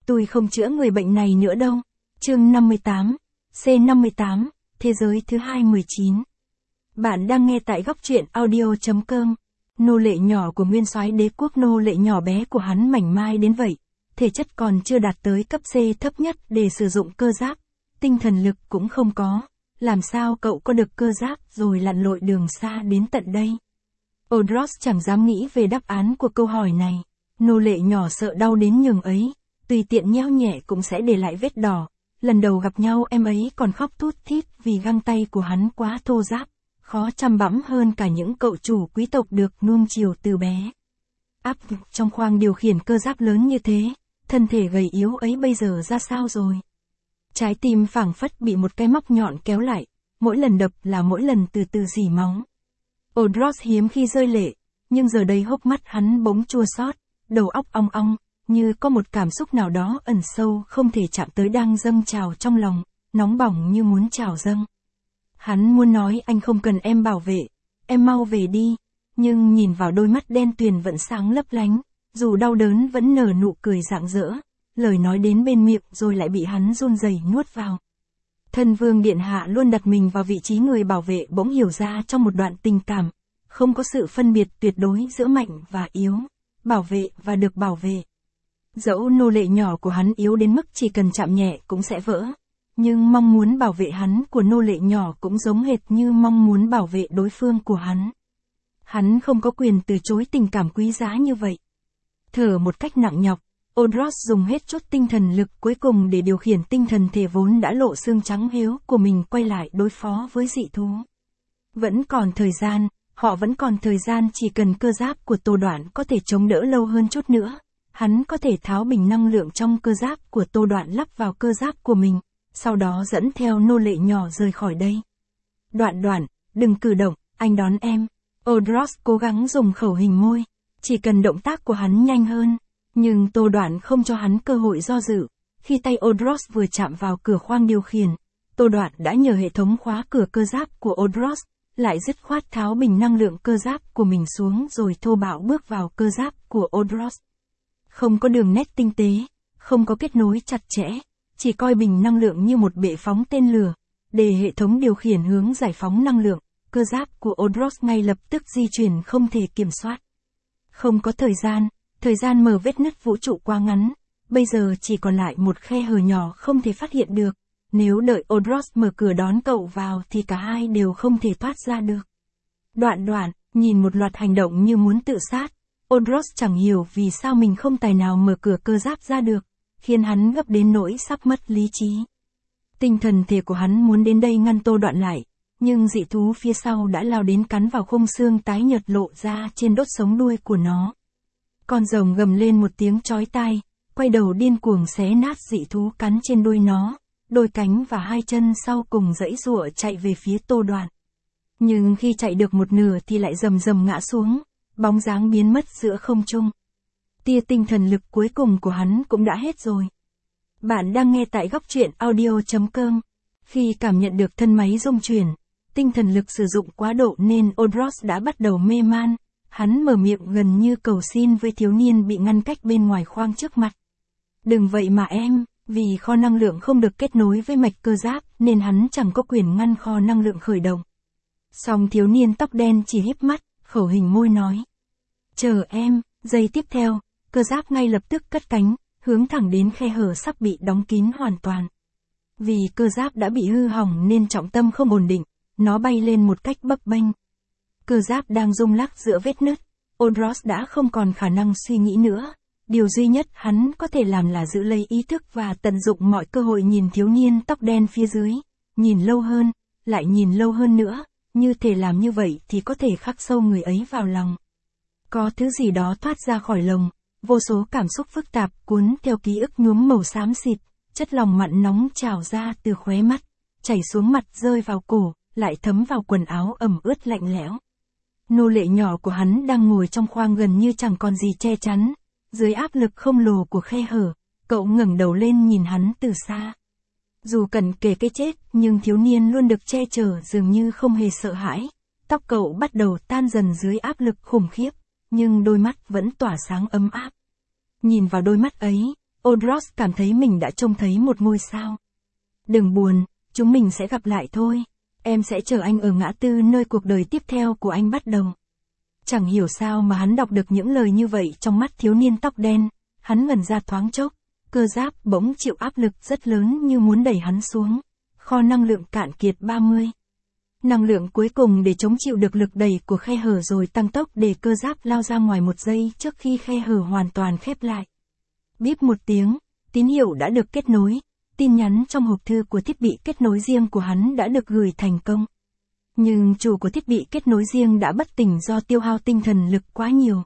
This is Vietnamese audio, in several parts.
Tôi không chữa người bệnh này nữa đâu. Chương 58, C58, Thế giới thứ 219. Bạn đang nghe tại góc truyện audio.com. Nô lệ nhỏ của nguyên soái đế quốc, nô lệ nhỏ bé của hắn mảnh mai đến vậy. Thể chất còn chưa đạt tới cấp C thấp nhất để sử dụng cơ giáp. Tinh thần lực cũng không có. Làm sao cậu có được cơ giáp rồi lặn lội đường xa đến tận đây? Odros chẳng dám nghĩ về đáp án của câu hỏi này. Nô lệ nhỏ sợ đau đến nhường ấy. Tùy tiện nheo nhẹ cũng sẽ để lại vết đỏ. Lần đầu gặp nhau em ấy còn khóc thút thít vì găng tay của hắn quá thô ráp, khó chăm bẵm hơn cả những cậu chủ quý tộc được nuông chiều từ bé. Áp trong khoang điều khiển cơ giáp lớn như thế, thân thể gầy yếu ấy bây giờ ra sao rồi? Trái tim phảng phất bị một cái móc nhọn kéo lại, mỗi lần đập là mỗi lần từ từ rỉ máu. Odros hiếm khi rơi lệ, nhưng giờ đây hốc mắt hắn bỗng chua xót, đầu óc ong ong, như có một cảm xúc nào đó ẩn sâu không thể chạm tới đang dâng trào trong lòng, nóng bỏng như muốn trào dâng. Hắn muốn nói anh không cần em bảo vệ, em mau về đi, nhưng nhìn vào đôi mắt đen tuyền vẫn sáng lấp lánh, dù đau đớn vẫn nở nụ cười rạng rỡ, lời nói đến bên miệng rồi lại bị hắn run rẩy nuốt vào. Thân vương điện hạ luôn đặt mình vào vị trí người bảo vệ, bỗng hiểu ra trong một đoạn tình cảm, không có sự phân biệt tuyệt đối giữa mạnh và yếu, bảo vệ và được bảo vệ. Dẫu nô lệ nhỏ của hắn yếu đến mức chỉ cần chạm nhẹ cũng sẽ vỡ, nhưng mong muốn bảo vệ hắn của nô lệ nhỏ cũng giống hệt như mong muốn bảo vệ đối phương của hắn. Hắn không có quyền từ chối tình cảm quý giá như vậy. Thở một cách nặng nhọc, Odros dùng hết chút tinh thần lực cuối cùng để điều khiển tinh thần thể vốn đã lộ xương trắng héo của mình quay lại đối phó với dị thú. Vẫn còn thời gian, họ vẫn còn thời gian, chỉ cần cơ giáp của Tô Đoạn có thể chống đỡ lâu hơn chút nữa. Hắn có thể tháo bình năng lượng trong cơ giáp của Tô Đoạn lắp vào cơ giáp của mình, sau đó dẫn theo nô lệ nhỏ rời khỏi đây. Đoạn, đừng cử động, anh đón em. Odros cố gắng dùng khẩu hình môi, chỉ cần động tác của hắn nhanh hơn, nhưng Tô Đoạn không cho hắn cơ hội do dự. Khi tay Odros vừa chạm vào cửa khoang điều khiển, Tô Đoạn đã nhờ hệ thống khóa cửa cơ giáp của Odros, lại dứt khoát tháo bình năng lượng cơ giáp của mình xuống rồi thô bạo bước vào cơ giáp của Odros. Không có đường nét tinh tế, không có kết nối chặt chẽ, chỉ coi bình năng lượng như một bệ phóng tên lửa, để hệ thống điều khiển hướng giải phóng năng lượng, cơ giáp của Odros ngay lập tức di chuyển không thể kiểm soát. Không có thời gian mở vết nứt vũ trụ quá ngắn, bây giờ chỉ còn lại một khe hở nhỏ không thể phát hiện được, nếu đợi Odros mở cửa đón cậu vào thì cả hai đều không thể thoát ra được. Đoạn, nhìn một loạt hành động như muốn tự sát. Odros chẳng hiểu vì sao mình không tài nào mở cửa cơ giáp ra được, khiến hắn gấp đến nỗi sắp mất lý trí. Tinh thần thể của hắn muốn đến đây ngăn Tô Đoạn lại, nhưng dị thú phía sau đã lao đến cắn vào khung xương tái nhợt lộ ra trên đốt sống đuôi của nó. Con rồng gầm lên một tiếng chói tai, quay đầu điên cuồng xé nát dị thú cắn trên đuôi nó, đôi cánh và hai chân sau cùng giãy giụa chạy về phía Tô Đoạn. Nhưng khi chạy được một nửa thì lại rầm rầm ngã xuống, bóng dáng biến mất giữa không trung. Tia tinh thần lực cuối cùng của hắn cũng đã hết rồi. Bạn đang nghe tại góc truyện audio.com. Khi cảm nhận được thân máy rung chuyển, tinh thần lực sử dụng quá độ nên Odros đã bắt đầu mê man. Hắn mở miệng gần như cầu xin với thiếu niên bị ngăn cách bên ngoài khoang trước mặt. Đừng vậy mà em, vì kho năng lượng không được kết nối với mạch cơ giáp nên hắn chẳng có quyền ngăn kho năng lượng khởi động. Song thiếu niên tóc đen chỉ híp mắt, khẩu hình môi nói. Chờ em, giây tiếp theo, cơ giáp ngay lập tức cất cánh, hướng thẳng đến khe hở sắp bị đóng kín hoàn toàn. Vì cơ giáp đã bị hư hỏng nên trọng tâm không ổn định, nó bay lên một cách bấp bênh. Cơ giáp đang rung lắc giữa vết nứt, Odros đã không còn khả năng suy nghĩ nữa. Điều duy nhất hắn có thể làm là giữ lấy ý thức và tận dụng mọi cơ hội nhìn thiếu niên tóc đen phía dưới, nhìn lâu hơn, lại nhìn lâu hơn nữa, như thể làm như vậy thì có thể khắc sâu người ấy vào lòng. Có thứ gì đó thoát ra khỏi lồng, vô số cảm xúc phức tạp cuốn theo ký ức nhuốm màu xám xịt, chất lòng mặn nóng trào ra từ khóe mắt, chảy xuống mặt rơi vào cổ, lại thấm vào quần áo ẩm ướt lạnh lẽo. Nô lệ nhỏ của hắn đang ngồi trong khoang gần như chẳng còn gì che chắn, dưới áp lực khổng lồ của khe hở, cậu ngẩng đầu lên nhìn hắn từ xa. Dù cận kề cái chết, nhưng thiếu niên luôn được che chở dường như không hề sợ hãi. Tóc cậu bắt đầu tan dần dưới áp lực khủng khiếp, nhưng đôi mắt vẫn tỏa sáng ấm áp. Nhìn vào đôi mắt ấy, Odros cảm thấy mình đã trông thấy một ngôi sao. Đừng buồn, chúng mình sẽ gặp lại thôi. Em sẽ chờ anh ở ngã tư nơi cuộc đời tiếp theo của anh bắt đầu. Chẳng hiểu sao mà hắn đọc được những lời như vậy trong mắt thiếu niên tóc đen, hắn ngẩn ra thoáng chốc, cơ giáp bỗng chịu áp lực rất lớn như muốn đẩy hắn xuống. Kho năng lượng cạn kiệt 30. Năng lượng cuối cùng để chống chịu được lực đẩy của khe hở rồi tăng tốc để cơ giáp lao ra ngoài một giây trước khi khe hở hoàn toàn khép lại. Bíp một tiếng, tín hiệu đã được kết nối, tin nhắn trong hộp thư của thiết bị kết nối riêng của hắn đã được gửi thành công. Nhưng chủ của thiết bị kết nối riêng đã bất tỉnh do tiêu hao tinh thần lực quá nhiều.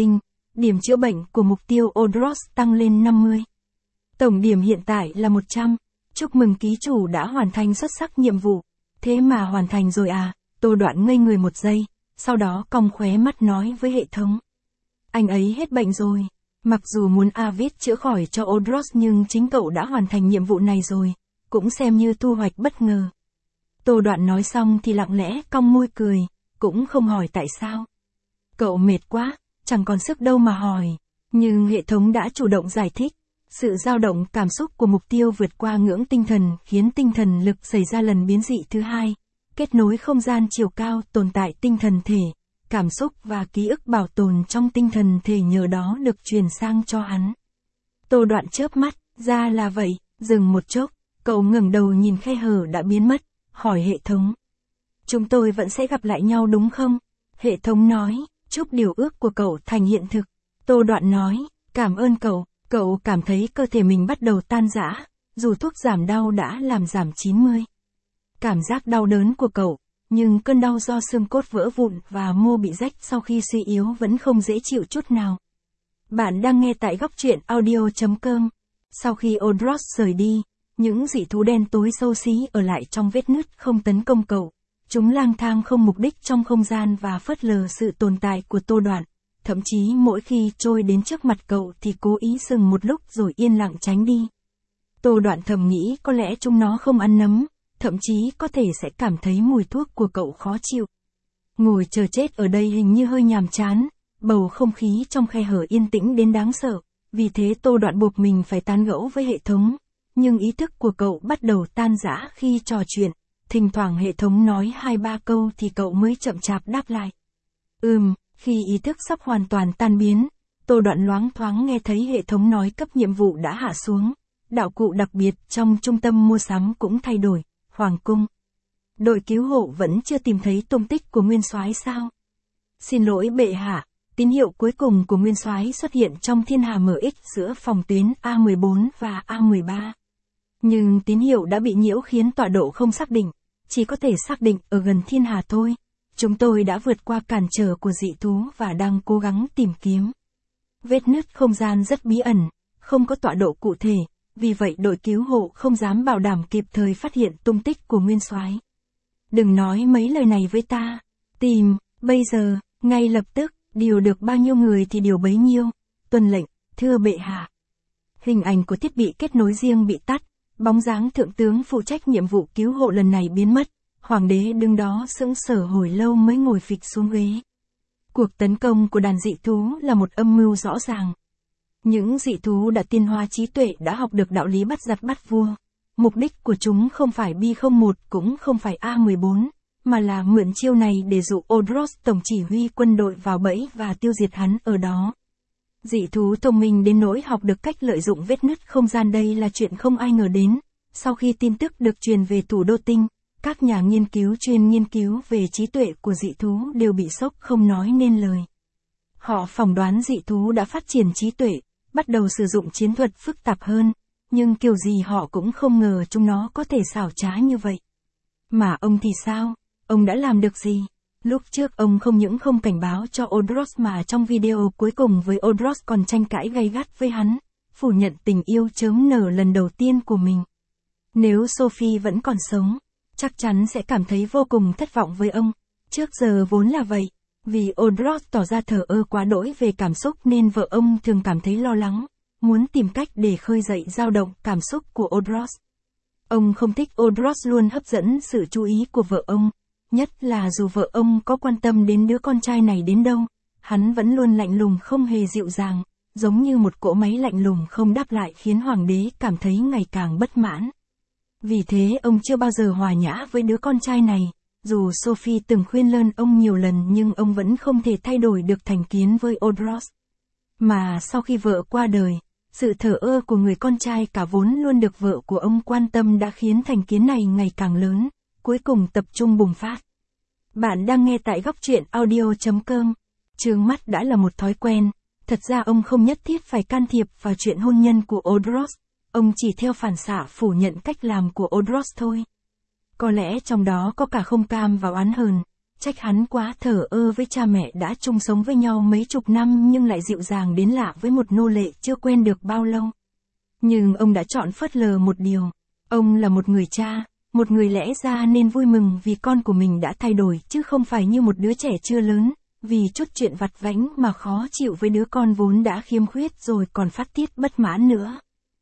Điểm chữa bệnh của mục tiêu Odros tăng lên 50. Tổng điểm hiện tại là 100. Chúc mừng ký chủ đã hoàn thành xuất sắc nhiệm vụ. Thế mà hoàn thành rồi à? Tô Đoạn ngây người một giây, sau đó cong khóe mắt nói với hệ thống. Anh ấy hết bệnh rồi. Mặc dù muốn Avid chữa khỏi cho Odros nhưng chính cậu đã hoàn thành nhiệm vụ này rồi, cũng xem như thu hoạch bất ngờ. Tô Đoạn nói xong thì lặng lẽ cong môi cười, cũng không hỏi tại sao. Cậu mệt quá, chẳng còn sức đâu mà hỏi. Nhưng hệ thống đã chủ động giải thích. Sự dao động cảm xúc của mục tiêu vượt qua ngưỡng tinh thần khiến tinh thần lực xảy ra lần biến dị thứ hai. Kết nối không gian chiều cao tồn tại tinh thần thể. Cảm xúc và ký ức bảo tồn trong tinh thần thể nhờ đó được truyền sang cho hắn. Tô Đoạn chớp mắt, ra là vậy, dừng một chốc, cậu ngẩng đầu nhìn khe hở đã biến mất, hỏi hệ thống. Chúng tôi vẫn sẽ gặp lại nhau đúng không? Hệ thống nói, chúc điều ước của cậu thành hiện thực. Tô Đoạn nói, cảm ơn cậu cảm thấy cơ thể mình bắt đầu tan rã, dù thuốc giảm đau đã làm giảm 90. Cảm giác đau đớn của cậu, nhưng cơn đau do xương cốt vỡ vụn và mô bị rách sau khi suy yếu vẫn không dễ chịu chút nào. Bạn đang nghe tại góc truyện audio.com. Sau khi Odros rời đi, những dị thú đen tối xấu xí ở lại trong vết nứt không tấn công cậu. Chúng lang thang không mục đích trong không gian và phớt lờ sự tồn tại của Tô Đoạn. Thậm chí mỗi khi trôi đến trước mặt cậu thì cố ý dừng một lúc rồi yên lặng tránh đi. Tô Đoạn thầm nghĩ có lẽ chúng nó không ăn nấm, thậm chí có thể sẽ cảm thấy mùi thuốc của cậu khó chịu. Ngồi chờ chết ở đây hình như hơi nhàm chán, bầu không khí trong khe hở yên tĩnh đến đáng sợ, vì thế Tô Đoạn buộc mình phải tán gẫu với hệ thống. Nhưng ý thức của cậu bắt đầu tan rã khi trò chuyện, thỉnh thoảng hệ thống nói 2-3 câu thì cậu mới chậm chạp đáp lại. Khi ý thức sắp hoàn toàn tan biến, Tô Đoạn loáng thoáng nghe thấy hệ thống nói cấp nhiệm vụ đã hạ xuống. Đạo cụ đặc biệt trong trung tâm mua sắm cũng thay đổi, Hoàng cung. Đội cứu hộ vẫn chưa tìm thấy tung tích của Nguyên Soái sao? Xin lỗi bệ hạ, tín hiệu cuối cùng của Nguyên Soái xuất hiện trong thiên hà MX giữa phòng tuyến A14 và A13. Nhưng tín hiệu đã bị nhiễu khiến tọa độ không xác định, chỉ có thể xác định ở gần thiên hà thôi. Chúng tôi đã vượt qua cản trở của dị thú và đang cố gắng tìm kiếm. Vết nứt không gian rất bí ẩn, không có tọa độ cụ thể, vì vậy đội cứu hộ không dám bảo đảm kịp thời phát hiện tung tích của Nguyên Soái. Đừng nói mấy lời này với ta. Tìm, bây giờ, ngay lập tức, điều được bao nhiêu người thì điều bấy nhiêu. Tuân lệnh, thưa bệ hạ. Hình ảnh của thiết bị kết nối riêng bị tắt, bóng dáng thượng tướng phụ trách nhiệm vụ cứu hộ lần này biến mất. Hoàng đế đứng đó sững sờ hồi lâu mới ngồi phịch xuống ghế. Cuộc tấn công của đàn dị thú là một âm mưu rõ ràng. Những dị thú đã tiến hóa trí tuệ đã học được đạo lý bắt giặc bắt vua. Mục đích của chúng không phải B01 cũng không phải A14, mà là mượn chiêu này để dụ Odros tổng chỉ huy quân đội vào bẫy và tiêu diệt hắn ở đó. Dị thú thông minh đến nỗi học được cách lợi dụng vết nứt không gian đây là chuyện không ai ngờ đến. Sau khi tin tức được truyền về thủ đô tinh, các nhà nghiên cứu chuyên nghiên cứu về trí tuệ của dị thú đều bị sốc không nói nên lời. Họ phỏng đoán dị thú đã phát triển trí tuệ, bắt đầu sử dụng chiến thuật phức tạp hơn, nhưng kiểu gì họ cũng không ngờ chúng nó có thể xảo trá như vậy. Mà ông thì sao? Ông đã làm được gì? Lúc trước ông không những không cảnh báo cho Odros mà trong video cuối cùng với Odros còn tranh cãi gay gắt với hắn, phủ nhận tình yêu chớm nở lần đầu tiên của mình. Nếu Sophie vẫn còn sống, chắc chắn sẽ cảm thấy vô cùng thất vọng với ông. Trước giờ vốn là vậy, vì Odros tỏ ra thờ ơ quá đỗi về cảm xúc nên vợ ông thường cảm thấy lo lắng, muốn tìm cách để khơi dậy dao động cảm xúc của Odros. Ông không thích Odros luôn hấp dẫn sự chú ý của vợ ông, nhất là dù vợ ông có quan tâm đến đứa con trai này đến đâu, hắn vẫn luôn lạnh lùng không hề dịu dàng, giống như một cỗ máy lạnh lùng không đáp lại khiến hoàng đế cảm thấy ngày càng bất mãn. Vì thế ông chưa bao giờ hòa nhã với đứa con trai này, dù Sophie từng khuyên lơn ông nhiều lần nhưng ông vẫn không thể thay đổi được thành kiến với Odros. Mà sau khi vợ qua đời, sự thờ ơ của người con trai cả vốn luôn được vợ của ông quan tâm đã khiến thành kiến này ngày càng lớn, cuối cùng tập trung bùng phát. Bạn đang nghe tại góc truyện audio.com. Trướng mắt đã là một thói quen, thật ra ông không nhất thiết phải can thiệp vào chuyện hôn nhân của Odros, ông chỉ theo phản xạ phủ nhận cách làm của Odros thôi. Có lẽ trong đó có cả không cam và oán hờn, trách hắn quá thờ ơ với cha mẹ đã chung sống với nhau mấy chục năm nhưng lại dịu dàng đến lạ với một nô lệ chưa quen được bao lâu. Nhưng ông đã chọn phớt lờ một điều, ông là một người cha, một người lẽ ra nên vui mừng vì con của mình đã thay đổi chứ không phải như một đứa trẻ chưa lớn, vì chút chuyện vặt vãnh mà khó chịu với đứa con vốn đã khiếm khuyết rồi còn phát tiết bất mãn nữa.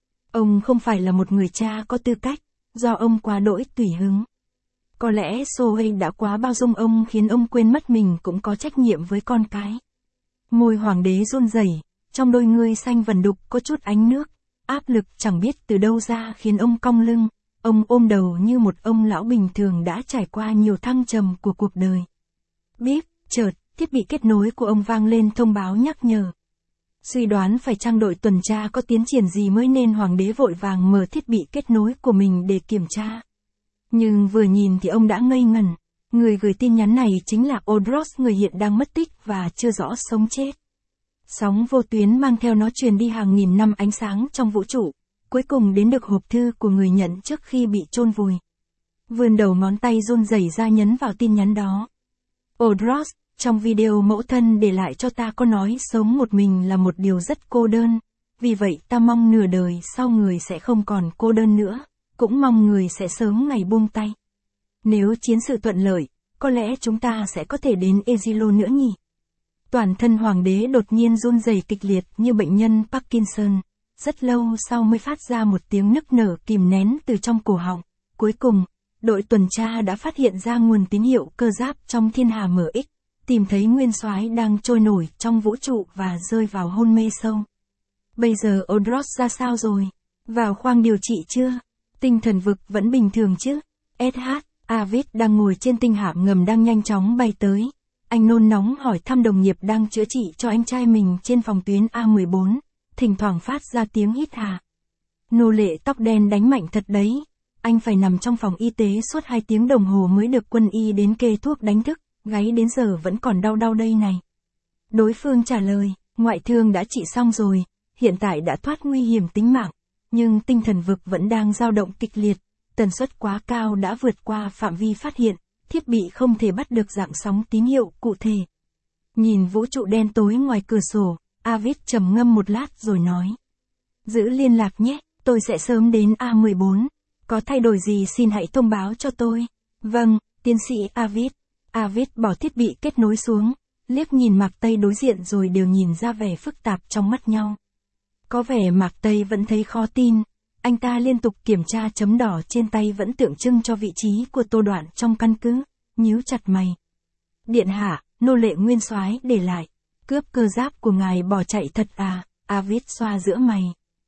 Ông không phải là một người cha có tư cách, do ông quá đỗi tùy hứng. Có lẽ Sohei đã quá bao dung ông khiến ông quên mất mình cũng có trách nhiệm với con cái. Môi hoàng đế run rẩy, trong đôi ngươi xanh vần đục có chút ánh nước, áp lực chẳng biết từ đâu ra khiến ông cong lưng, ông ôm đầu như một ông lão bình thường đã trải qua nhiều thăng trầm của cuộc đời. Bíp, chợt, thiết bị kết nối của ông vang lên thông báo nhắc nhở. Suy đoán phải chăng đội tuần tra có tiến triển gì mới nên hoàng đế vội vàng mở thiết bị kết nối của mình để kiểm tra. Nhưng vừa nhìn thì ông đã ngây ngẩn, người gửi tin nhắn này chính là Odros, người hiện đang mất tích và chưa rõ sống chết. Sóng vô tuyến mang theo nó truyền đi hàng nghìn năm ánh sáng trong vũ trụ, cuối cùng đến được hộp thư của người nhận trước khi bị chôn vùi. Vươn đầu ngón tay run rẩy ra nhấn vào tin nhắn đó. Odros, trong video mẫu thân để lại cho ta có nói sống một mình là một điều rất cô đơn, vì vậy ta mong nửa đời sau người sẽ không còn cô đơn nữa, cũng mong người sẽ sớm ngày buông tay. Nếu chiến sự thuận lợi, có lẽ chúng ta sẽ có thể đến Exilo nữa nhỉ. Toàn thân hoàng đế đột nhiên run rẩy kịch liệt như bệnh nhân Parkinson, rất lâu sau mới phát ra một tiếng nức nở kìm nén từ trong cổ họng. Cuối cùng, đội tuần tra đã phát hiện ra nguồn tín hiệu cơ giáp trong thiên hà MX, tìm thấy nguyên soái đang trôi nổi trong vũ trụ và rơi vào hôn mê sâu. Bây giờ Odros ra sao rồi? Vào khoang điều trị chưa? Tinh thần vực vẫn bình thường chứ? SH, Avid đang ngồi trên tinh hạm ngầm đang nhanh chóng bay tới. Anh nôn nóng hỏi thăm đồng nghiệp đang chữa trị cho anh trai mình trên phòng tuyến A14, thỉnh thoảng phát ra tiếng hít hà. Nô lệ tóc đen đánh mạnh thật đấy. Anh phải nằm trong phòng y tế suốt 2 tiếng đồng hồ mới được quân y đến kê thuốc đánh thức, gáy đến giờ vẫn còn đau đau đây này. Đối phương trả lời, ngoại thương đã trị xong rồi, hiện tại đã thoát nguy hiểm tính mạng, nhưng tinh thần vực vẫn đang dao động kịch liệt, tần suất quá cao đã vượt qua phạm vi phát hiện, thiết bị không thể bắt được dạng sóng tín hiệu cụ thể. Nhìn vũ trụ đen tối ngoài cửa sổ, Avid trầm ngâm một lát rồi nói. Giữ liên lạc nhé, tôi sẽ sớm đến A14. Có thay đổi gì xin hãy thông báo cho tôi. Vâng, tiến sĩ Avid. Avid bỏ thiết bị kết nối xuống, liếc nhìn Mạc Tây đối diện rồi đều nhìn ra vẻ phức tạp trong mắt nhau. Có vẻ Mạc Tây vẫn thấy khó tin, anh ta liên tục kiểm tra chấm đỏ trên tay vẫn tượng trưng cho vị trí của Tô Đoạn trong căn cứ, nhíu chặt mày. Điện hạ, nô lệ nguyên soái để lại, cướp cơ giáp của ngài bỏ chạy thật à? Avid xoa giữa mày.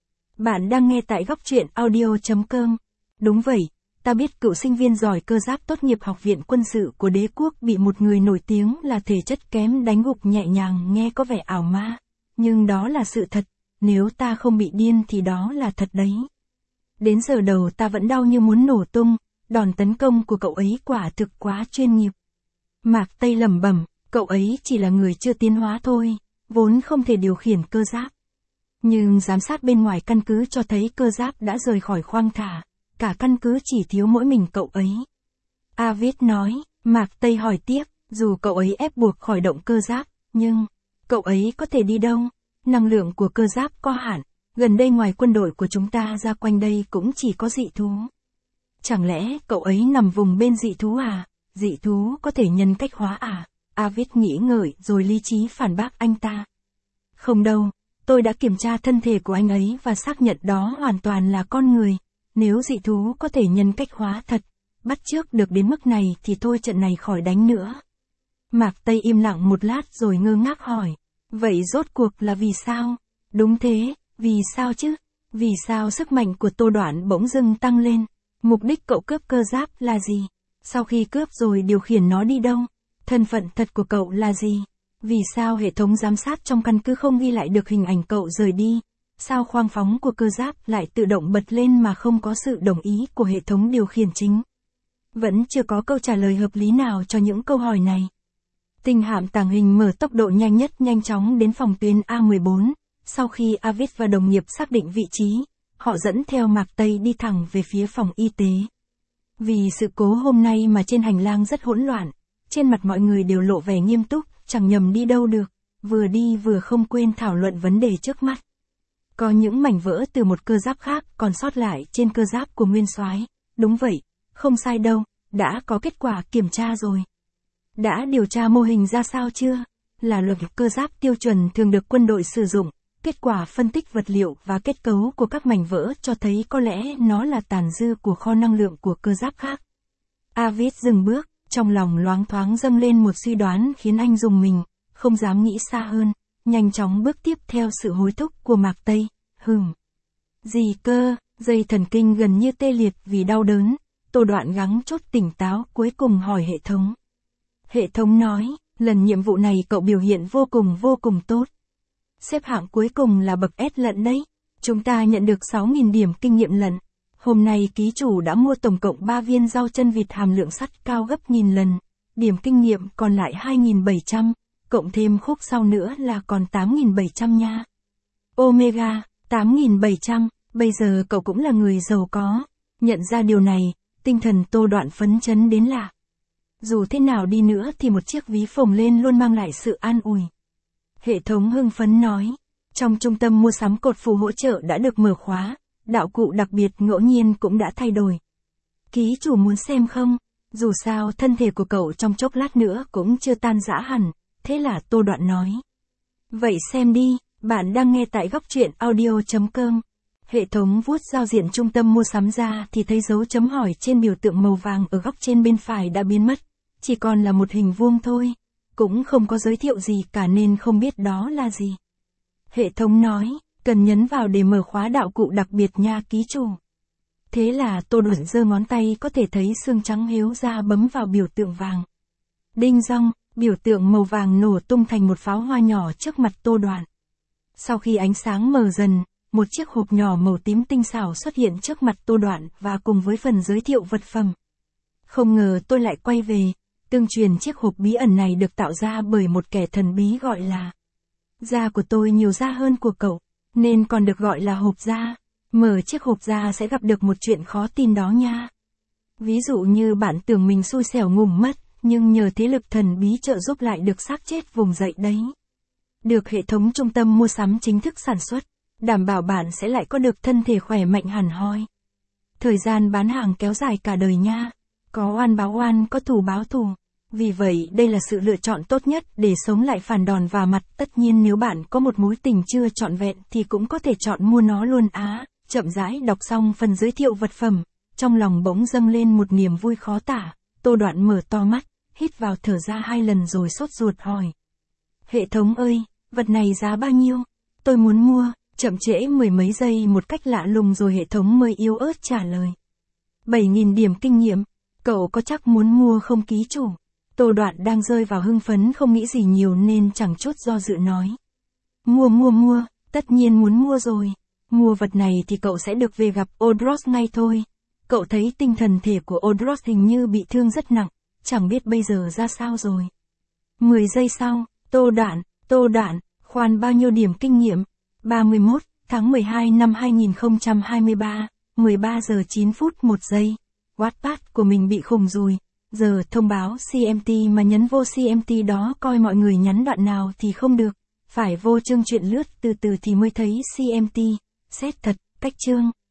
Bạn đang nghe tại góc truyện audio.com. Đúng vậy, ta biết cựu sinh viên giỏi cơ giáp tốt nghiệp học viện quân sự của đế quốc bị một người nổi tiếng là thể chất kém đánh gục nhẹ nhàng nghe có vẻ ảo ma. Nhưng đó là sự thật, nếu ta không bị điên thì đó là thật đấy. Đến giờ đầu ta vẫn đau như muốn nổ tung, đòn tấn công của cậu ấy quả thực quá chuyên nghiệp. Mạc Tây lẩm bẩm, cậu ấy chỉ là người chưa tiến hóa thôi, vốn không thể điều khiển cơ giáp. Nhưng giám sát bên ngoài căn cứ cho thấy cơ giáp đã rời khỏi khoang thả, cả căn cứ chỉ thiếu mỗi mình cậu ấy. Avid nói, Mạc Tây hỏi tiếp, dù cậu ấy ép buộc khỏi động cơ giáp, nhưng cậu ấy có thể đi đâu? Năng lượng của cơ giáp có hạn, gần đây ngoài quân đội của chúng ta ra quanh đây cũng chỉ có dị thú. Chẳng lẽ cậu ấy nằm vùng bên dị thú à? Dị thú có thể nhân cách hóa à? Avid nghĩ ngợi rồi lý trí phản bác anh ta. Không đâu, tôi đã kiểm tra thân thể của anh ấy và xác nhận đó hoàn toàn là con người. Nếu dị thú có thể nhân cách hóa thật, bắt chước được đến mức này thì thôi trận này khỏi đánh nữa. Mạc Tây im lặng một lát rồi ngơ ngác hỏi, vậy rốt cuộc là vì sao? Đúng thế, vì sao chứ? Vì sao sức mạnh của Tô Đoạn bỗng dưng tăng lên? Mục đích cậu cướp cơ giáp là gì? Sau khi cướp rồi điều khiển nó đi đâu? Thân phận thật của cậu là gì? Vì sao hệ thống giám sát trong căn cứ không ghi lại được hình ảnh cậu rời đi? Sao khoang phóng của cơ giáp lại tự động bật lên mà không có sự đồng ý của hệ thống điều khiển chính? Vẫn chưa có câu trả lời hợp lý nào cho những câu hỏi này. Tinh hạm tàng hình mở tốc độ nhanh nhất nhanh chóng đến phòng tuyến A14, sau khi Avid và đồng nghiệp xác định vị trí, họ dẫn theo Mạc Tây đi thẳng về phía phòng y tế. Vì sự cố hôm nay mà trên hành lang rất hỗn loạn, trên mặt mọi người đều lộ vẻ nghiêm túc, chẳng nhầm đi đâu được, vừa đi vừa không quên thảo luận vấn đề trước mắt. Có những mảnh vỡ từ một cơ giáp khác còn sót lại trên cơ giáp của Nguyên Soái. Đúng vậy, không sai đâu, đã có kết quả kiểm tra rồi. Đã điều tra mô hình ra sao chưa? Là loại cơ giáp tiêu chuẩn thường được quân đội sử dụng. Kết quả phân tích vật liệu và kết cấu của các mảnh vỡ cho thấy có lẽ nó là tàn dư của kho năng lượng của cơ giáp khác. Avid dừng bước, trong lòng loáng thoáng dâng lên một suy đoán khiến anh rùng mình, không dám nghĩ xa hơn, nhanh chóng bước tiếp theo sự hối thúc của Mạc Tây. Gì cơ? Dây thần kinh gần như tê liệt vì đau đớn, Tô Đoạn gắng chốt tỉnh táo cuối cùng hỏi hệ thống. Hệ thống nói, lần nhiệm vụ này cậu biểu hiện vô cùng tốt. Xếp hạng cuối cùng là bậc S lận đấy. Chúng ta nhận được 6.000 điểm kinh nghiệm lận. Hôm nay ký chủ đã mua tổng cộng 3 viên rau chân vịt hàm lượng sắt cao gấp 1000 lần. Điểm kinh nghiệm còn lại 2.700, cộng thêm khúc sau nữa là còn 8.700 nha. Omega, 8.700, bây giờ cậu cũng là người giàu có. Nhận ra điều này, tinh thần Tô Đoạn phấn chấn đến lạ. Dù thế nào đi nữa thì một chiếc ví phồng lên luôn mang lại sự an ủi. Hệ thống hưng phấn nói, trong trung tâm mua sắm cột phù hỗ trợ đã được mở khóa, đạo cụ đặc biệt ngẫu nhiên cũng đã thay đổi. Ký chủ muốn xem không? Dù sao thân thể của cậu trong chốc lát nữa cũng chưa tan rã hẳn, thế là Tô Đoạn nói. Vậy xem đi, bạn đang nghe tại góc truyện audio.com. Hệ thống vuốt giao diện trung tâm mua sắm ra thì thấy dấu chấm hỏi trên biểu tượng màu vàng ở góc trên bên phải đã biến mất, chỉ còn là một hình vuông thôi. Cũng không có giới thiệu gì cả nên không biết đó là gì. Hệ thống nói, cần nhấn vào để mở khóa đạo cụ đặc biệt nha ký chủ. Thế là Tô Đoạn giơ ngón tay có thể thấy xương trắng héo ra bấm vào biểu tượng vàng. Đinh dong, biểu tượng màu vàng nổ tung thành một pháo hoa nhỏ trước mặt Tô Đoạn. Sau khi ánh sáng mờ dần, một chiếc hộp nhỏ màu tím tinh xảo xuất hiện trước mặt Tô Đoạn và cùng với phần giới thiệu vật phẩm. Không ngờ tôi lại quay về. Tương truyền chiếc hộp bí ẩn này được tạo ra bởi một kẻ thần bí gọi là da của tôi nhiều da hơn của cậu, nên còn được gọi là hộp da. Mở chiếc hộp da sẽ gặp được một chuyện khó tin đó nha. Ví dụ như bạn tưởng mình xui xẻo ngủm mất, nhưng nhờ thế lực thần bí trợ giúp lại được xác chết vùng dậy đấy. Được hệ thống trung tâm mua sắm chính thức sản xuất, đảm bảo bạn sẽ lại có được thân thể khỏe mạnh hẳn hoi. Thời gian bán hàng kéo dài cả đời nha. Có oan báo oan, có thù báo thù. Vì vậy đây là sự lựa chọn tốt nhất để sống lại phản đòn vào mặt. Tất nhiên nếu bạn có một mối tình chưa trọn vẹn thì cũng có thể chọn mua nó luôn á. Chậm rãi đọc xong phần giới thiệu vật phẩm, trong lòng bỗng dâng lên một niềm vui khó tả. Tô Đoạn mở to mắt, hít vào thở ra 2 lần rồi sốt ruột hỏi. Hệ thống ơi, vật này giá bao nhiêu? Tôi muốn mua. Chậm trễ mười mấy giây một cách lạ lùng rồi hệ thống mới yếu ớt trả lời. 7.000 điểm kinh nghiệm. Cậu có chắc muốn mua không ký chủ? Tô Đoạn đang rơi vào hưng phấn không nghĩ gì nhiều nên chẳng chút do dự nói. Mua, tất nhiên muốn mua rồi. Mua vật này thì cậu sẽ được về gặp Odros ngay thôi. Cậu thấy tinh thần thể của Odros hình như bị thương rất nặng, chẳng biết bây giờ ra sao rồi. 10 giây sau, Tô Đoạn, khoan bao nhiêu điểm kinh nghiệm? 31, tháng 12 năm 2023, 13 giờ 9 phút 1 giây. Wattpad của mình bị khùng rồi. Giờ thông báo CMT mà nhấn vô CMT đó coi mọi người nhắn đoạn nào thì không được. Phải vô chương chuyện lướt từ từ thì mới thấy CMT. Xét thật, cách chương.